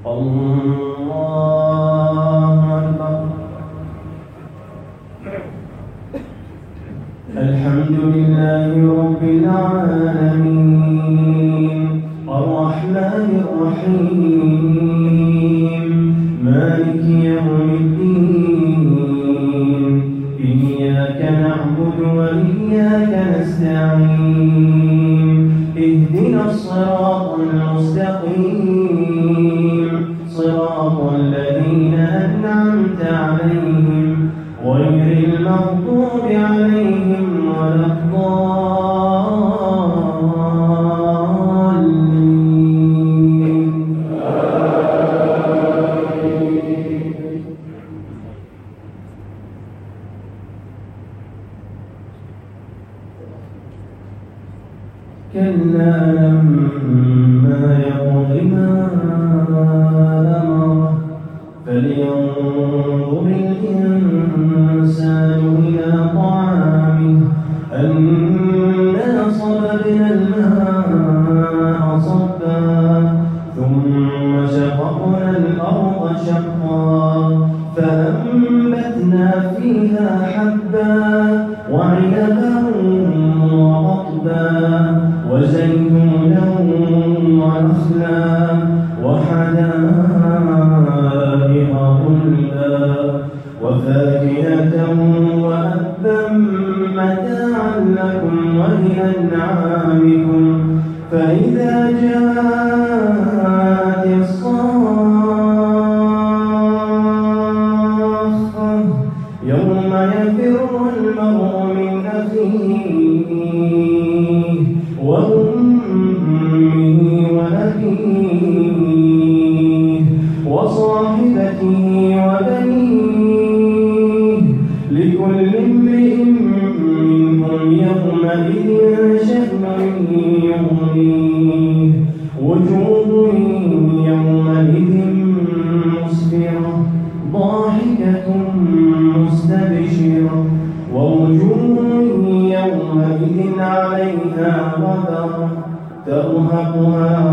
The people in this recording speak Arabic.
الله أكبر. الحمد لله رب العالمين الرحمن الرحيم مالك يوم الدين إياك نعبد وإياك نستعين اهدنا الصراط المستقيم صراط الذين أنعمت عليهم غير المغضوب عليهم ولا الضالين. كلا لما يقض ما أمره فلينظر الإنسان إلى طعامه أنا صببنا الماء صبا ثم شققنا الأرض شقا فأنبتنا فيها حبا وعنبا وقضبا وزيتونا ونخلا وحدائق غلبا وفاكهة وأبا متاعا لكم ولأنعامكم فإذا جاءت الصاخة يوم يفر المرء من أخيه وأمه وأبيه وصاحبته وبنيه لكل امرئ منهم يومئذ شأن يغنيه وجوه يومئذ مسفرة ضاحكة مستبشرة ووجوه يومئذ عليها غبرة ترهقها